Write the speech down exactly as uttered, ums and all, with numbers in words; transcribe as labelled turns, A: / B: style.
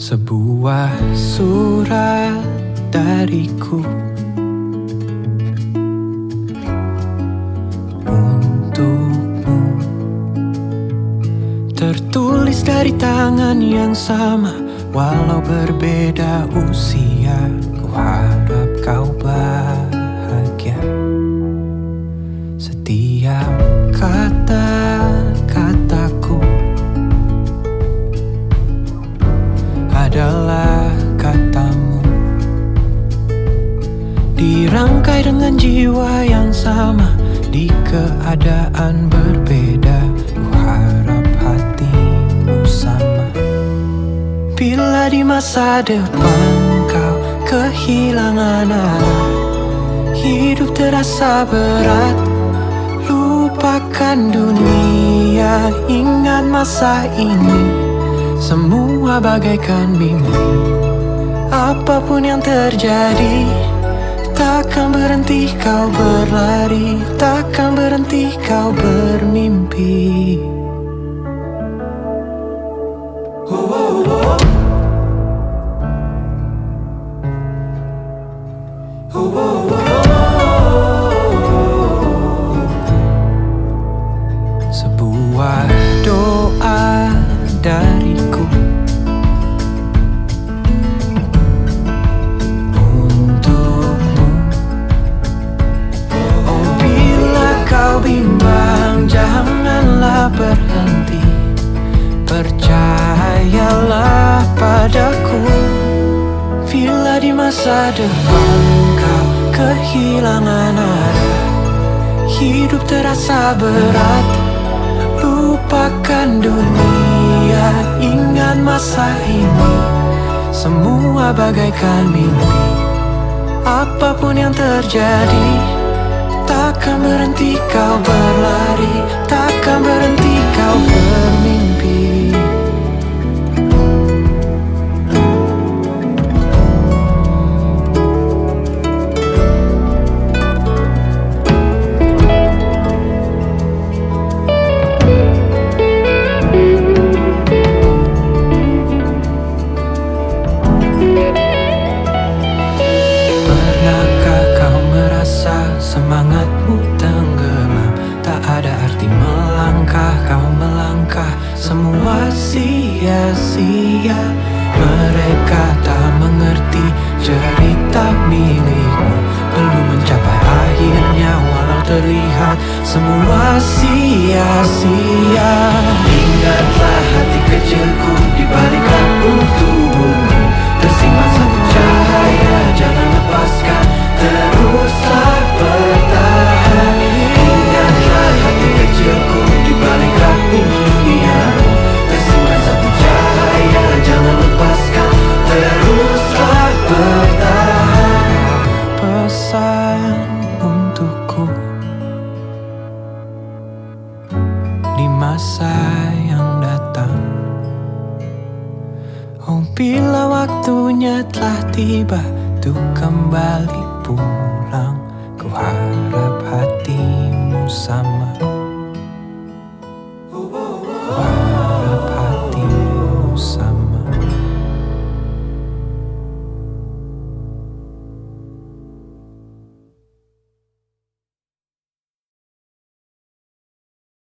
A: Sebuah surat dariku untukmu, tertulis dari tangan yang sama. Walau berbeda usia, ku harap kau bahagia. Setiap kata-kataku adalah katamu, dirangkai dengan jiwa yang sama. Di keadaan berbeda, ku harap hatimu sama. Bila di masa depan kau kehilangan arah, hidup terasa berat, lupakan dunia, ingat masa ini, semua bagaikan mimpi. Apapun yang terjadi, takkan berhenti kau berlari, takkan berhenti kau bermimpi. Oh, oh, oh. Oh, oh, oh. Sebuah doa dariku untukmu. Oh, bila kau bimbang, janganlah berhenti, percayalah padaku. Bila di masa depan kau kehilangan arah, hidup terasa berat, lupakan dunia, ingat masa ini, semua bagaikan mimpi. Apapun yang terjadi, takkan berhenti kau berlari, takkan berhenti kau bermimpi. Semangatmu tenggelam, tak ada arti melangkah, kau melangkah, semua sia-sia. Mereka tak mengerti cerita milikmu, belum mencapai akhirnya walau terlihat semua sia-sia. Ingatlah hati kecilku, di balik rambut tubuhmu tersimpan satu cahaya, jangan lepaskan, teruslah bertahan. Ingatlah hati kecilku, di balik rapuh dunia tersimpan satu cahaya, jangan lepaskan, teruslah bertahan. Pesan untukku di masa yang datang. Oh, bila waktunya telah tiba untuk kembali pulang, ku harap hatimu sama.